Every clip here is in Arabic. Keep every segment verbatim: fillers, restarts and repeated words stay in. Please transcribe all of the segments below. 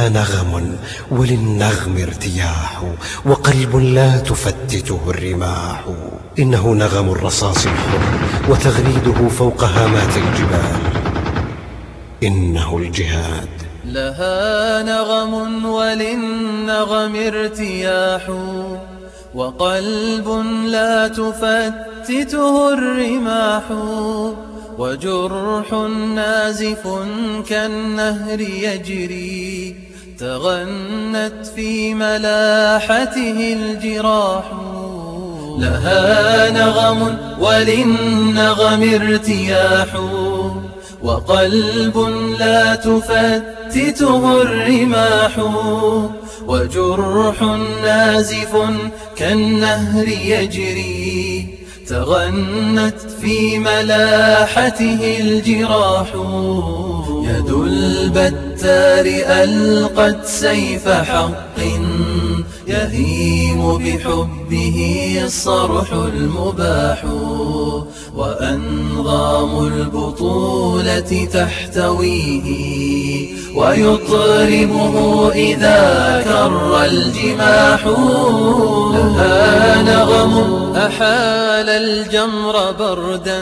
لها نغم وللنغم ارتياح، وقلب لا تفتته الرماح. إنه نغم الرصاص الحر وتغريده فوق هامات الجبال. إنه الجهاد. لها نغم وللنغم ارتياح، وقلب لا تفتته الرماح، وجرح نازف كالنهر يجري، تغنت في ملاحته الجراح. لها نغم وللنغم ارتياح، وقلب لا تفتته الرماح، وجرح نازف كالنهر يجري، تغنت في ملاحته الجراح. يد البتار ألقت سيف حق، يهيم بحبه الصرح المباح، وأنظام البطولة تحتويه، ويطربه إذا كر الجماح. لها نغم أحال الجمر بردا،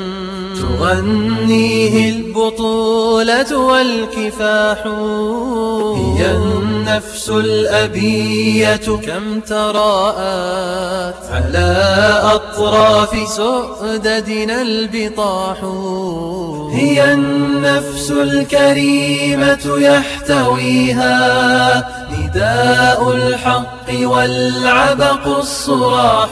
تغنيه البطولة والكفاح. هي النفس الأبية كم تراءت، على أطراف سؤددنا البطاح. هي النفس الكريمة يحتويها نداء الحق والعبق الصراح.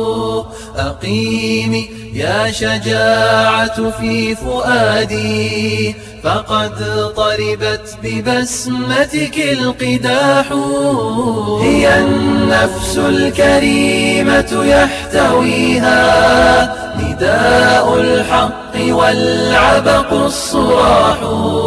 أقيمي يا شجاعة في فؤادي، فقد طربت ببسمتك القداح. هي النفس الكريمة يحتويها نداء الحق والعبق الصراح.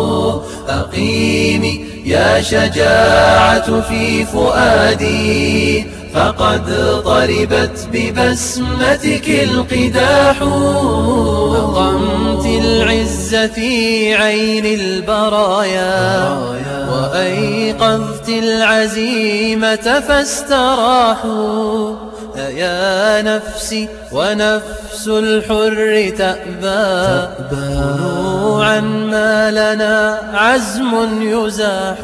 أقيمي يا شجاعة في فؤادي، فقد طربت ببسمتك القداح. أقمت العز في عين البرايا، وأيقظت العزيمة فاستراحوا. يا نفسي ونفس الحر تأبى، خنوعا ما لنا عزم يزاح.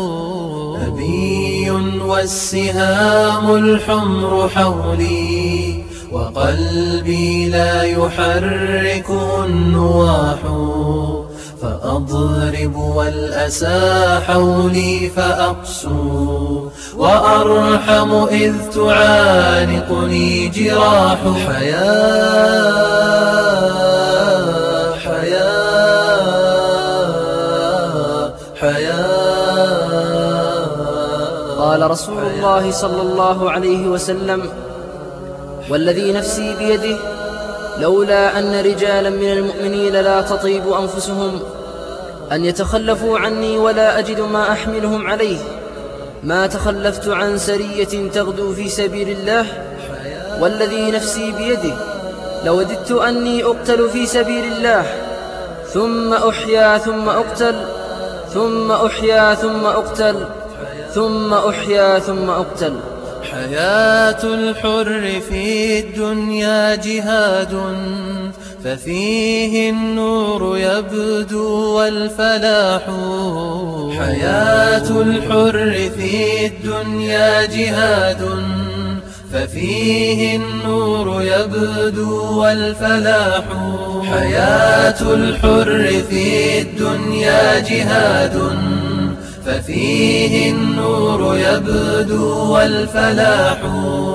أبي والسهام الحمر حولي، وقلبي لا يحركه النواح. فأضرب والأسى حولي فأقسو، وأرحم إذ تعانقني جراح. حياة حياة حياة. قال رسول الله صلى الله عليه وسلم: والذي نفسي بيده، لولا أن رجالا من المؤمنين لا تطيب أنفسهم أن يتخلفوا عني ولا أجد ما أحملهم عليه، ما تخلفت عن سرية تغدو في سبيل الله. والذي نفسي بيده، لوددت أني أقتل في سبيل الله، ثم أحيا ثم أقتل، ثم أحيا ثم أقتل، ثم أحيا ثم أقتل. حياة الحر في الدنيا جهاد، ففيه النور يبدو والفلاح. حياة الحر في الدنيا جهاد، ففيه النور يبدو والفلاح. حياة الحر في الدنيا جهاد، ففيه النور يبدو والفلاح.